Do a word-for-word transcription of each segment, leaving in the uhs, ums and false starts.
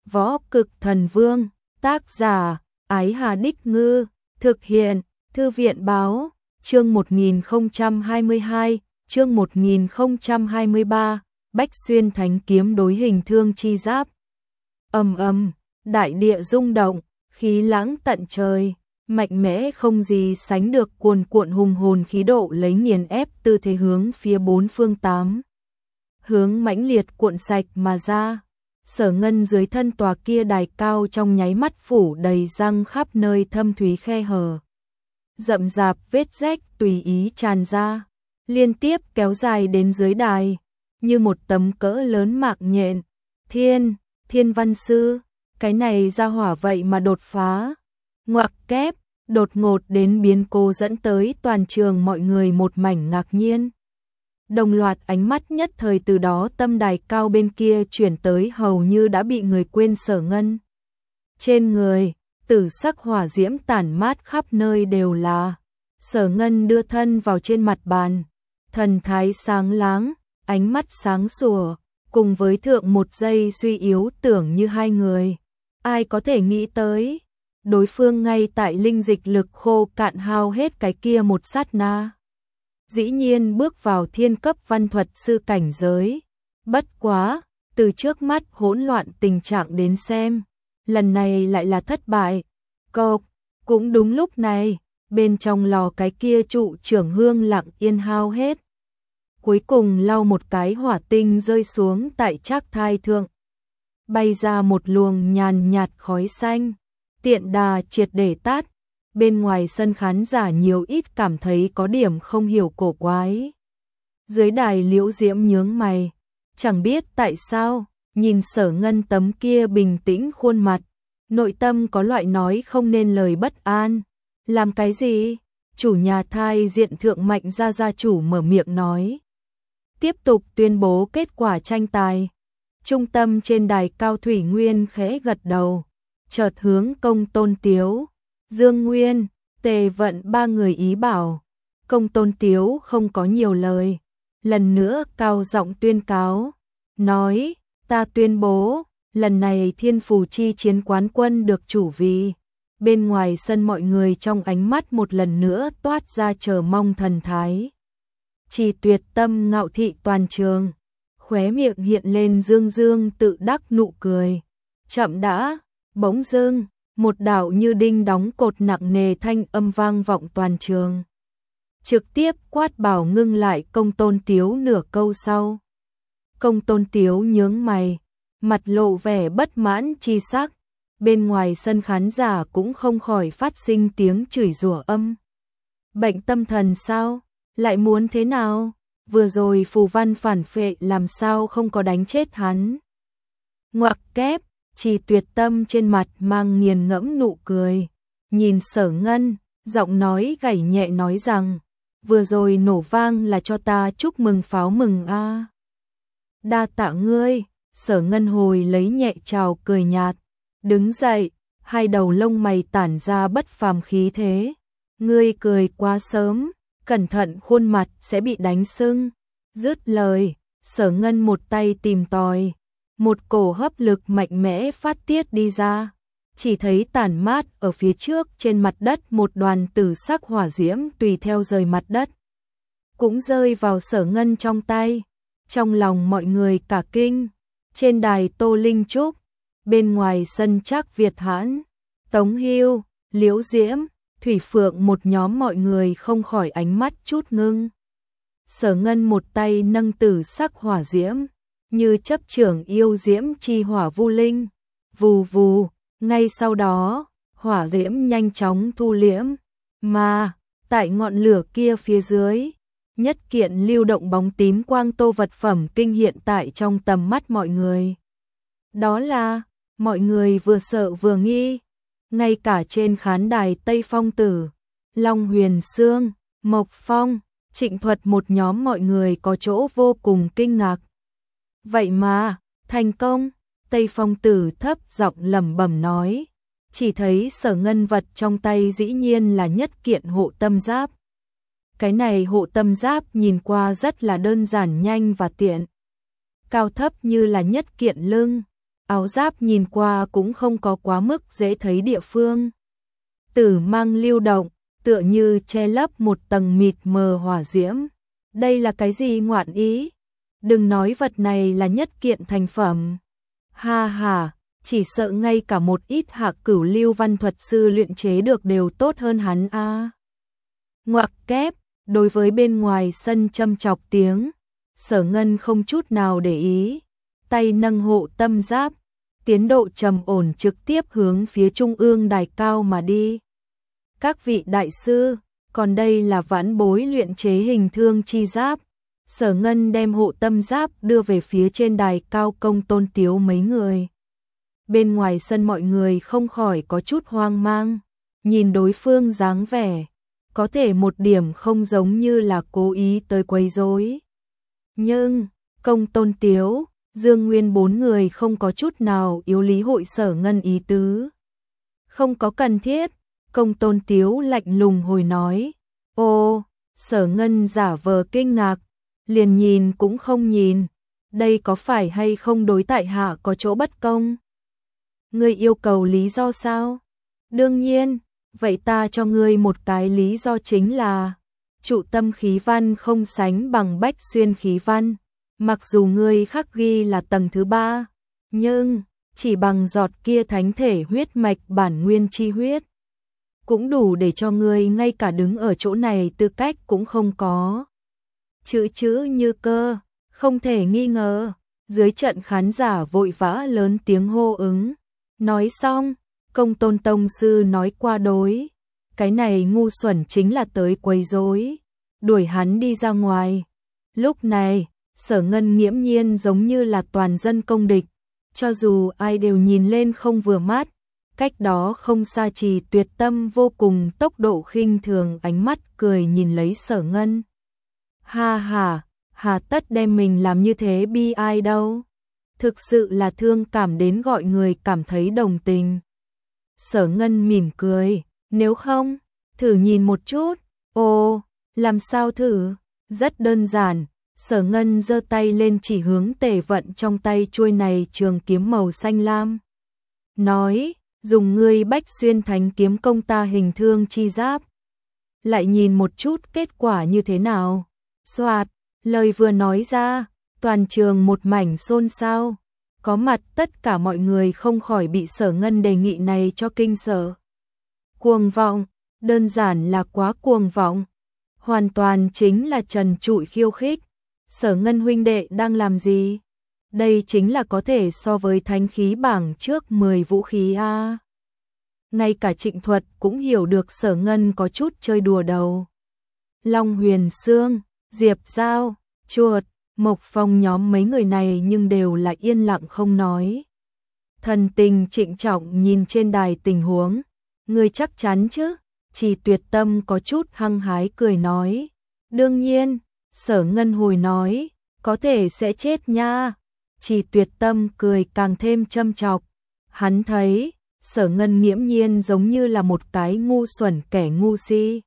Võ Cực Thần Vương, tác giả, Ái Hà Đích Ngư, thực hiện, Thư viện Báo, chương một nghìn không trăm hai mươi hai, chương một nghìn không trăm hai mươi ba, Bách Xuyên Thánh Kiếm đối hình thương chi giáp. Ầm ầm, đại địa rung động, khí lãng tận trời, mạnh mẽ không gì sánh được, cuồn cuộn hùng hồn khí độ lấy nghiền ép tư thế hướng phía bốn phương tám hướng mãnh liệt cuộn sạch mà ra. Sở Ngân dưới thân tòa kia đài cao trong nháy mắt phủ đầy răng khắp nơi thâm thúy khe hở. Rậm rạp vết rách tùy ý tràn ra, liên tiếp kéo dài đến dưới đài, như một tấm cỡ lớn mạng nhện. Thiên, Thiên Văn Sư, cái này ra hỏa vậy mà đột phá. Ngoặc kép, đột ngột đến biến cố dẫn tới toàn trường mọi người một mảnh ngạc nhiên. Đồng loạt ánh mắt nhất thời từ đó tâm đài cao bên kia chuyển tới hầu như đã bị người quên Sở Ngân. Trên người, tử sắc hỏa diễm tản mát khắp nơi đều là. Sở Ngân đưa thân vào trên mặt bàn, thần thái sáng láng, ánh mắt sáng sủa, cùng với thượng một giây suy yếu tưởng như hai người. Ai có thể nghĩ tới, đối phương ngay tại linh dịch lực khô cạn hao hết cái kia một sát na, dĩ nhiên bước vào thiên cấp văn thuật sư cảnh giới. Bất quá, từ trước mắt hỗn loạn tình trạng đến xem, lần này lại là thất bại. Cộc, cũng đúng lúc này, bên trong lò cái kia trụ trưởng hương lặng yên hao hết. Cuối cùng lau một cái hỏa tinh rơi xuống tại trác thai thượng, bay ra một luồng nhàn nhạt khói xanh, tiện đà triệt để tắt. Bên ngoài sân khán giả nhiều ít cảm thấy có điểm không hiểu cổ quái. Dưới đài Liễu Diễm nhướng mày, chẳng biết tại sao, nhìn Sở Ngân tấm kia bình tĩnh khuôn mặt, nội tâm có loại nói không nên lời bất an. Làm cái gì? Chủ nhà thai diện thượng Mạnh gia gia chủ mở miệng nói. Tiếp tục tuyên bố kết quả tranh tài. Trung tâm trên đài cao Thủy Nguyên khẽ gật đầu, chợt hướng Công Tôn Tiếu, Dương Nguyên, Tề Vận ba người ý bảo. Công Tôn Tiếu không có nhiều lời, lần nữa cao giọng tuyên cáo, nói, ta tuyên bố, lần này Thiên Phù Chi chiến quán quân được chủ vì. Bên ngoài sân mọi người trong ánh mắt một lần nữa toát ra chờ mong thần thái. Chỉ Tuyệt Tâm ngạo thị toàn trường, khóe miệng hiện lên dương dương tự đắc nụ cười. Chậm đã, bỗng dưng, một đạo như đinh đóng cột nặng nề thanh âm vang vọng toàn trường, trực tiếp quát bảo ngưng lại Công Tôn Tiếu nửa câu sau. Công Tôn Tiếu nhướng mày, mặt lộ vẻ bất mãn chi sắc. Bên ngoài sân khán giả cũng không khỏi phát sinh tiếng chửi rủa âm. Bệnh tâm thần sao? Lại muốn thế nào? Vừa rồi phù văn phản phệ làm sao không có đánh chết hắn? Ngoặc kép, Chỉ Tuyệt Tâm trên mặt mang nghiền ngẫm nụ cười, nhìn Sở Ngân, giọng nói gảy nhẹ nói rằng, vừa rồi nổ vang là cho ta chúc mừng pháo mừng a. À. Đa tạ ngươi. Sở Ngân hồi lấy nhẹ chào cười nhạt, đứng dậy, hai đầu lông mày tản ra bất phàm khí thế. Ngươi cười quá sớm, cẩn thận khuôn mặt sẽ bị đánh sưng. Dứt lời, Sở Ngân một tay tìm tòi, một cổ hấp lực mạnh mẽ phát tiết đi ra. Chỉ thấy tản mát ở phía trước trên mặt đất một đoàn tử sắc hỏa diễm tùy theo rời mặt đất, cũng rơi vào Sở Ngân trong tay. Trong lòng mọi người cả kinh. Trên đài Tô Linh Trúc, bên ngoài sân Trác Việt Hãn, Tống Hưu, Liễu Diễm, Thủy Phượng một nhóm mọi người không khỏi ánh mắt chút ngưng. Sở Ngân một tay nâng tử sắc hỏa diễm, như chấp trưởng yêu diễm chi hỏa vu linh, vù vù, ngay sau đó, hỏa diễm nhanh chóng thu liễm, mà tại ngọn lửa kia phía dưới, nhất kiện lưu động bóng tím quang tô vật phẩm kinh hiện tại trong tầm mắt mọi người. Đó là, mọi người vừa sợ vừa nghi, ngay cả trên khán đài Tây Phong Tử, Long Huyền Sương, Mộc Phong, Trịnh Thuật một nhóm mọi người có chỗ vô cùng kinh ngạc. Vậy mà, thành công, Tây Phong Tử thấp giọng lẩm bẩm nói, chỉ thấy Sở Ngân vật trong tay dĩ nhiên là nhất kiện hộ tâm giáp. Cái này hộ tâm giáp nhìn qua rất là đơn giản nhanh và tiện. Cao thấp như là nhất kiện lưng, áo giáp nhìn qua cũng không có quá mức dễ thấy địa phương. Tử mang lưu động, tựa như che lấp một tầng mịt mờ hỏa diễm. Đây là cái gì ngoạn ý? Đừng nói vật này là nhất kiện thành phẩm. Ha ha, chỉ sợ ngay cả một ít hạ cửu lưu văn thuật sư luyện chế được đều tốt hơn hắn a. À. Ngoặc kép, đối với bên ngoài sân châm chọc tiếng, Sở Ngân không chút nào để ý, tay nâng hộ tâm giáp, tiến độ trầm ổn trực tiếp hướng phía trung ương đài cao mà đi. Các vị đại sư, còn đây là vãn bối luyện chế hình thương chi giáp. Sở Ngân đem hộ tâm giáp đưa về phía trên đài cao Công Tôn Tiếu mấy người. Bên ngoài sân mọi người không khỏi có chút hoang mang, nhìn đối phương dáng vẻ, có thể một điểm không giống như là cố ý tới quấy rối. Nhưng, Công Tôn Tiếu, Dương Nguyên bốn người không có chút nào yếu lý hội Sở Ngân ý tứ. Không có cần thiết, Công Tôn Tiếu lạnh lùng hồi nói. Ô, Sở Ngân giả vờ kinh ngạc, liền nhìn cũng không nhìn, đây có phải hay không đối tại hạ có chỗ bất công? Ngươi yêu cầu lý do sao? Đương nhiên, vậy ta cho ngươi một cái lý do chính là trụ tâm khí văn không sánh bằng bách xuyên khí văn, mặc dù ngươi khắc ghi là tầng thứ ba, nhưng chỉ bằng giọt kia thánh thể huyết mạch bản nguyên chi huyết, cũng đủ để cho ngươi ngay cả đứng ở chỗ này tư cách cũng không có. Chữ chữ như cơ, không thể nghi ngờ, dưới trận khán giả vội vã lớn tiếng hô ứng. Nói xong, Công Tôn tông sư nói qua đối, cái này ngu xuẩn chính là tới quấy rối, đuổi hắn đi ra ngoài. Lúc này, Sở Ngân nghiễm nhiên giống như là toàn dân công địch, cho dù ai đều nhìn lên không vừa mắt, cách đó không xa Trì Tuyệt Tâm vô cùng tốc độ khinh thường ánh mắt cười nhìn lấy Sở Ngân. Ha ha, hà tất đem mình làm như thế bi ai đâu. Thực sự là thương cảm đến gọi người cảm thấy đồng tình. Sở Ngân mỉm cười, nếu không, thử nhìn một chút. Ồ, làm sao thử? Rất đơn giản. Sở Ngân giơ tay lên chỉ hướng Tề Vận trong tay chuôi này trường kiếm màu xanh lam. Nói, dùng ngươi bách xuyên thánh kiếm công ta hình thương chi giáp. Lại nhìn một chút kết quả như thế nào. Soạt, lời vừa nói ra, toàn trường một mảnh xôn xao. Có mặt tất cả mọi người không khỏi bị Sở Ngân đề nghị này cho kinh sợ. Cuồng vọng, đơn giản là quá cuồng vọng. Hoàn toàn chính là trần trụi khiêu khích. Sở Ngân huynh đệ đang làm gì? Đây chính là có thể so với thánh khí bảng trước mười vũ khí a. Ngay cả Trịnh Thuật cũng hiểu được Sở Ngân có chút chơi đùa đầu. Long Huyền Sương, Diệp Giao, Chuột, Mộc Phong nhóm mấy người này nhưng đều là yên lặng không nói. Thần tình trịnh trọng nhìn trên đài tình huống. Ngươi chắc chắn chứ? Chỉ Tuyệt Tâm có chút hăng hái cười nói. Đương nhiên, Sở Ngân hồi nói, có thể sẽ chết nha. Chỉ Tuyệt Tâm cười càng thêm châm chọc. Hắn thấy, Sở Ngân nghiễm nhiên giống như là một cái ngu xuẩn kẻ ngu si.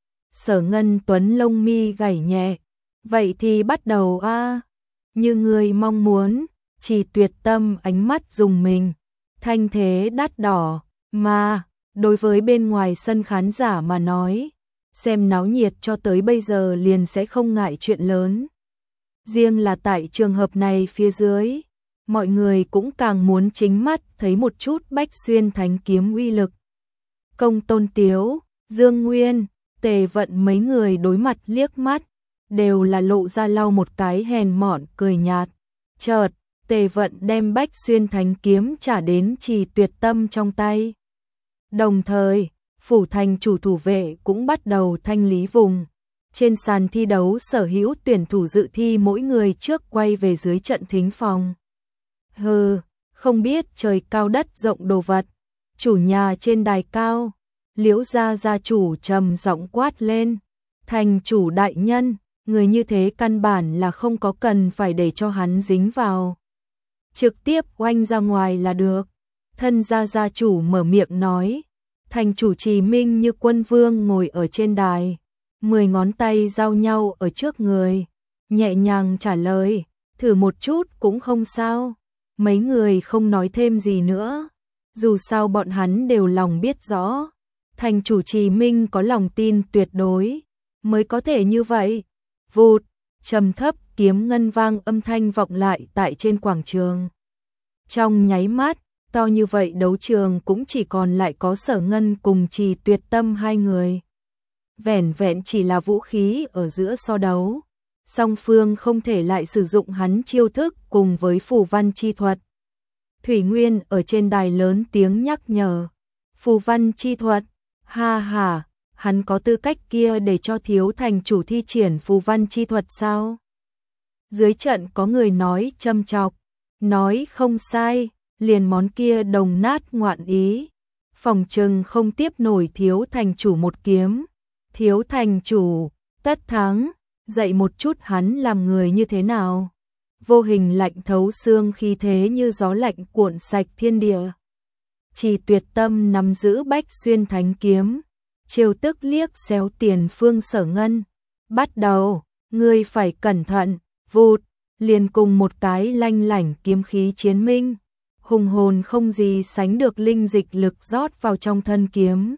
Sở Ngân tuấn lông mi gảy nhẹ. Vậy thì bắt đầu a. Như người mong muốn, Chỉ Tuyệt Tâm ánh mắt dùng mình. Thanh thế đắt đỏ, mà, đối với bên ngoài sân khán giả mà nói, xem náo nhiệt cho tới bây giờ liền sẽ không ngại chuyện lớn. Riêng là tại trường hợp này phía dưới, mọi người cũng càng muốn chính mắt thấy một chút bách xuyên thánh kiếm uy lực. Công Tôn Tiếu, Dương Nguyên, Tề Vận mấy người đối mặt liếc mắt, đều là lộ ra lau một cái hèn mọn cười nhạt. Chợt, Tề Vận đem bách xuyên thánh kiếm trả đến Chỉ Tuyệt Tâm trong tay. Đồng thời, phủ thành chủ thủ vệ cũng bắt đầu thanh lý vùng. Trên sàn thi đấu sở hữu tuyển thủ dự thi mỗi người trước quay về dưới trận thính phòng. Hừ, không biết trời cao đất rộng đồ vật. Chủ nhà trên đài cao, Liễu gia gia chủ trầm giọng quát lên. Thành chủ đại nhân, người như thế căn bản là không có cần phải để cho hắn dính vào. Trực tiếp oanh ra ngoài là được. Thân gia gia chủ mở miệng nói. Thành chủ Trì Minh như quân vương ngồi ở trên đài. Mười ngón tay giao nhau ở trước người. Nhẹ nhàng trả lời. Thử một chút cũng không sao. mấy người không nói thêm gì nữa. Dù sao bọn hắn đều lòng biết rõ, thành chủ Trì Minh có lòng tin tuyệt đối, mới có thể như vậy. Vụt, trầm thấp kiếm ngân vang âm thanh vọng lại tại trên quảng trường. Trong nháy mắt, to như vậy đấu trường cũng chỉ còn lại có Sở Ngân cùng Trì Tuyệt Tâm hai người. Vẻn vẹn chỉ là vũ khí ở giữa so đấu, song phương không thể lại sử dụng hắn chiêu thức cùng với phù văn chi thuật. Thủy Nguyên ở trên đài lớn tiếng nhắc nhở, phù văn chi thuật, ha ha, hắn có tư cách kia để cho thiếu thành chủ thi triển phù văn chi thuật sao? Dưới trận có người nói châm chọc, nói không sai, liền món kia đồng nát ngoạn ý, phòng trừng không tiếp nổi thiếu thành chủ một kiếm. Thiếu thành chủ, tất thắng, dạy một chút hắn làm người như thế nào. Vô hình lạnh thấu xương khí thế như gió lạnh cuộn sạch thiên địa. Trì Tuyệt Tâm nắm giữ Bách Xuyên Thánh kiếm, chiêu tức liếc xéo tiền phương Sở Ngân. Bắt đầu, ngươi phải cẩn thận, vụt, liền cùng một cái lanh lảnh kiếm khí chiến minh. Hùng hồn không gì sánh được linh dịch lực rót vào trong thân kiếm.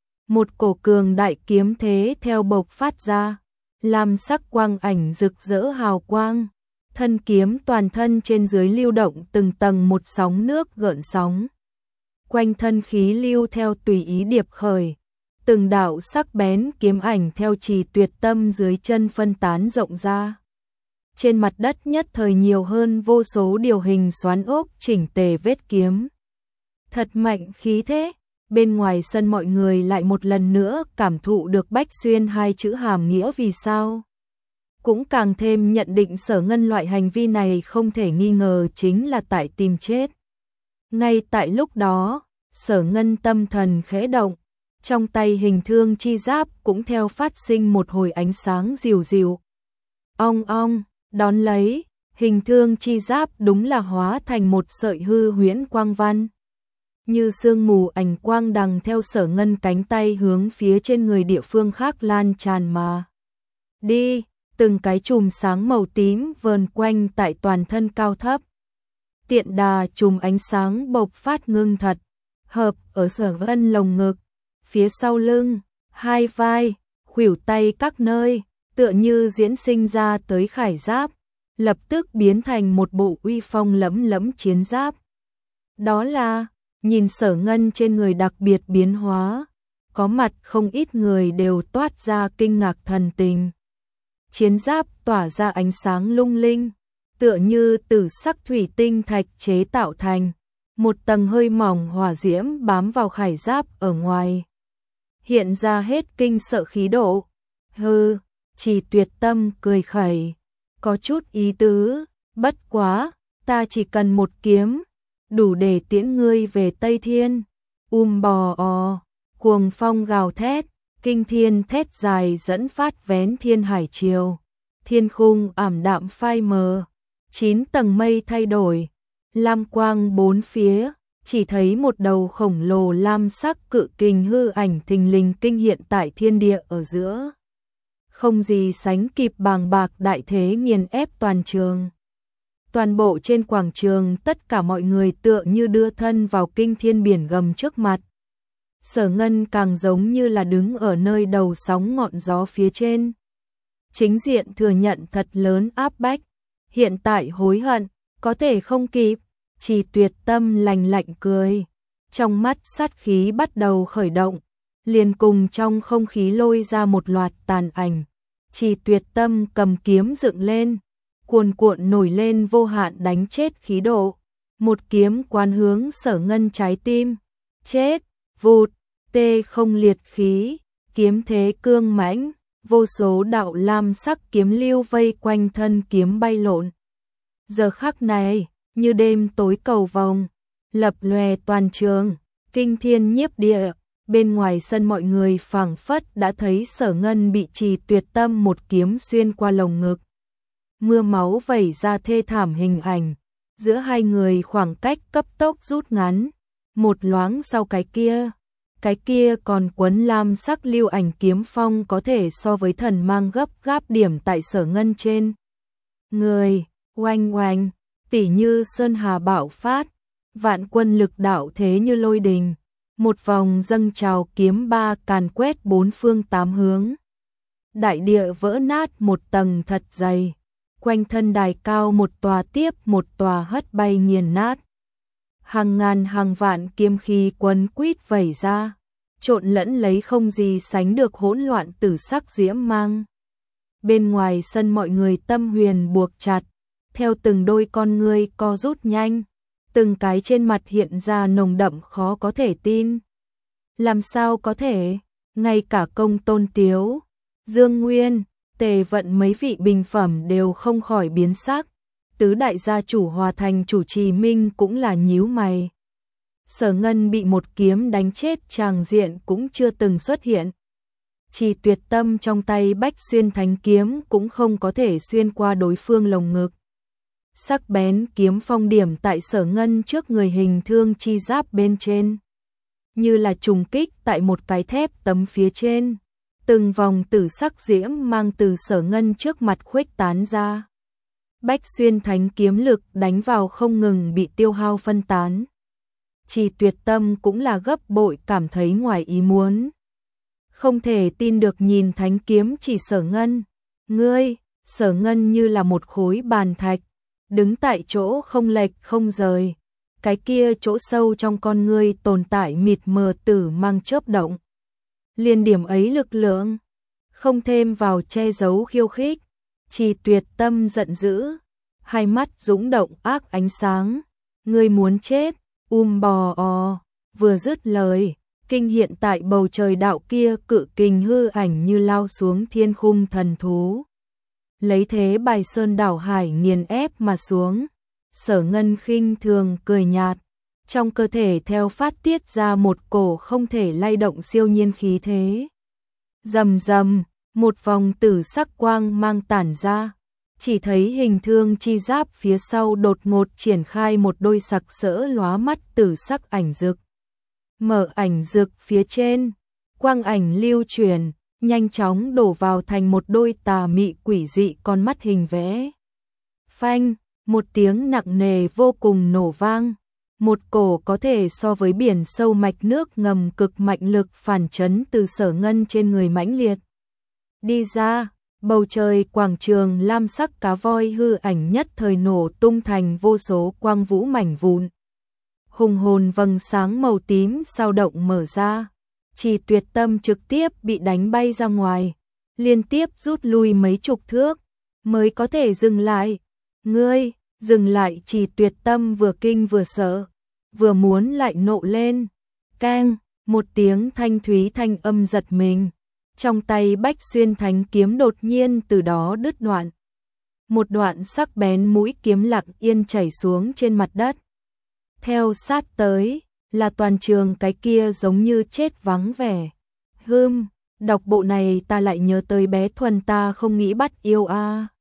Một cổ cường đại kiếm thế theo bộc phát ra, làm sắc quang ảnh rực rỡ hào quang. Thân kiếm toàn thân trên dưới lưu động từng tầng một sóng nước gợn sóng. Quanh thân khí lưu theo tùy ý điệp khởi, từng đạo sắc bén kiếm ảnh theo Trì Tuyệt Tâm dưới chân phân tán rộng ra. Trên mặt đất nhất thời nhiều hơn vô số điều hình xoắn ốc chỉnh tề vết kiếm. Thật mạnh khí thế, bên ngoài sân mọi người lại một lần nữa cảm thụ được Bách Xuyên hai chữ hàm nghĩa vì sao. Cũng càng thêm nhận định Sở Ngân loại hành vi này không thể nghi ngờ chính là tại tìm chết. Ngay tại lúc đó, Sở Ngân tâm thần khẽ động, trong tay hình thương chi giáp cũng theo phát sinh một hồi ánh sáng dịu dịu. Ong ong, đón lấy, hình thương chi giáp đúng là hóa thành một sợi hư huyễn quang văn. Như sương mù ảnh quang đằng theo Sở Ngân cánh tay hướng phía trên người địa phương khác lan tràn mà đi, từng cái chùm sáng màu tím vờn quanh tại toàn thân cao thấp. Tiện đà chùm ánh sáng bộc phát ngưng thật, hợp ở Sở Ngân lồng ngực, phía sau lưng, hai vai, khuỷu tay các nơi, tựa như diễn sinh ra tới khải giáp, lập tức biến thành một bộ uy phong lẫm lẫm chiến giáp. Đó là, nhìn Sở Ngân trên người đặc biệt biến hóa, có mặt không ít người đều toát ra kinh ngạc thần tình. Chiến giáp tỏa ra ánh sáng lung linh, tựa như từ sắc thủy tinh thạch chế tạo thành, một tầng hơi mỏng hỏa diễm bám vào khải giáp ở ngoài, hiện ra hết kinh sợ khí độ. Hừ, Trì Tuyệt Tâm cười khẩy, có chút ý tứ, bất quá, ta chỉ cần một kiếm, đủ để tiễn ngươi về Tây Thiên. Um bò o, cuồng phong gào thét, kinh thiên thét dài dẫn phát vén thiên hải triều, thiên khung ảm đạm phai mờ, chín tầng mây thay đổi, lam quang bốn phía, chỉ thấy một đầu khổng lồ lam sắc cự kình hư ảnh thình lình kinh hiện tại thiên địa ở giữa. Không gì sánh kịp bàng bạc đại thế nghiền ép toàn trường. Toàn bộ trên quảng trường tất cả mọi người tựa như đưa thân vào kinh thiên biển gầm trước mặt. Sở Ngân càng giống như là đứng ở nơi đầu sóng ngọn gió phía trên. Chính diện thừa nhận thật lớn áp bách, hiện tại hối hận, có thể không kịp. Trì Tuyệt Tâm lạnh lạnh cười, trong mắt sát khí bắt đầu khởi động, liền cùng trong không khí lôi ra một loạt tàn ảnh. Trì Tuyệt Tâm cầm kiếm dựng lên, cuồn cuộn nổi lên vô hạn đánh chết khí độ, một kiếm quán hướng Sở Ngân trái tim. Chết, vụt, tê không liệt khí, kiếm thế cương mãnh, vô số đạo lam sắc kiếm lưu vây quanh thân kiếm bay lộn. Giờ khắc này, như đêm tối cầu vồng, lập lòe toàn trường, kinh thiên nhiếp địa. Bên ngoài sân mọi người phảng phất đã thấy Sở Ngân bị Trì Tuyệt Tâm một kiếm xuyên qua lồng ngực. Mưa máu vẩy ra thê thảm hình ảnh, giữa hai người khoảng cách cấp tốc rút ngắn, một loáng sau cái kia, cái kia còn quấn lam sắc lưu ảnh kiếm phong có thể so với thần mang gấp gáp điểm tại Sở Ngân trên người, oanh oanh, Tỉ như sơn hà bạo phát, vạn quân lực đạo thế như lôi đình, một vòng dâng trào kiếm ba càn quét bốn phương tám hướng. Đại địa vỡ nát một tầng thật dày, quanh thân đài cao một tòa tiếp một tòa hất bay nghiền nát. Hàng ngàn hàng vạn kiếm khí quấn quýt vẩy ra, trộn lẫn lấy không gì sánh được hỗn loạn tử sắc diễm mang. Bên ngoài sân mọi người tâm huyền buộc chặt, theo từng đôi con ngươi co rút nhanh, từng cái trên mặt hiện ra nồng đậm khó có thể tin. Làm sao có thể, ngay cả Công Tôn Tiếu, Dương Nguyên, Tề Vận mấy vị bình phẩm đều không khỏi biến sắc. Tứ đại gia chủ Hòa Thành chủ Trì Minh cũng là nhíu mày. Sở Ngân bị một kiếm đánh chết tràng diện cũng chưa từng xuất hiện. Chỉ Tuyệt Tâm trong tay Bách Xuyên Thánh kiếm cũng không có thể xuyên qua đối phương lồng ngực. Sắc bén kiếm phong điểm tại Sở Ngân trước người hình thương chi giáp bên trên, như là trùng kích tại một cái thép tấm phía trên. Từng vòng tử sắc diễm mang từ Sở Ngân trước mặt khuếch tán ra. Bách Xuyên Thánh kiếm lực đánh vào không ngừng bị tiêu hao phân tán. Chỉ Tuyệt Tâm cũng là gấp bội cảm thấy ngoài ý muốn. Không thể tin được nhìn thánh kiếm chỉ Sở Ngân. Ngươi, Sở Ngân như là một khối bàn thạch, đứng tại chỗ không lệch không rời. Cái kia chỗ sâu trong con ngươi tồn tại mịt mờ tử mang chớp động. Liên điểm ấy lực lượng, không thêm vào che giấu khiêu khích. Chỉ Tuyệt Tâm giận dữ, hai mắt dũng động ác ánh sáng. Ngươi muốn chết, um bò o, vừa dứt lời, kinh hiện tại bầu trời đạo kia cự kình hư ảnh như lao xuống thiên khung thần thú. Lấy thế bài sơn đảo hải nghiền ép mà xuống. Sở Ngân khinh thường cười nhạt, trong cơ thể theo phát tiết ra một cổ không thể lay động siêu nhiên khí thế. Rầm rầm, một vòng tử sắc quang mang tản ra, chỉ thấy hình thương chi giáp phía sau đột ngột triển khai một đôi sặc sỡ lóa mắt tử sắc ảnh dực. Mở ảnh dực phía trên, quang ảnh lưu truyền, nhanh chóng đổ vào thành một đôi tà mị quỷ dị con mắt hình vẽ. Phanh, một tiếng nặng nề vô cùng nổ vang, một cổ có thể so với biển sâu mạch nước ngầm cực mạnh lực phản chấn từ Sở Ngân trên người mãnh liệt. Đi ra, bầu trời quảng trường lam sắc cá voi hư ảnh nhất thời nổ tung thành vô số quang vũ mảnh vụn. Hùng hồn vầng sáng màu tím sao động mở ra, Chỉ Tuyệt Tâm trực tiếp bị đánh bay ra ngoài, liên tiếp rút lui mấy chục thước, mới có thể dừng lại. Ngươi, dừng lại! Chỉ Tuyệt Tâm vừa kinh vừa sợ, vừa muốn lại nộ lên. Keng, một tiếng thanh thúy thanh âm giật mình. Trong tay Bách Xuyên Thánh kiếm đột nhiên từ đó đứt đoạn. Một đoạn sắc bén mũi kiếm lặng yên chảy xuống trên mặt đất. Theo sát tới, là toàn trường cái kia giống như chết vắng vẻ. Hừm, đọc bộ này ta lại nhớ tới bé Thuần ta không nghĩ bắt yêu a. À.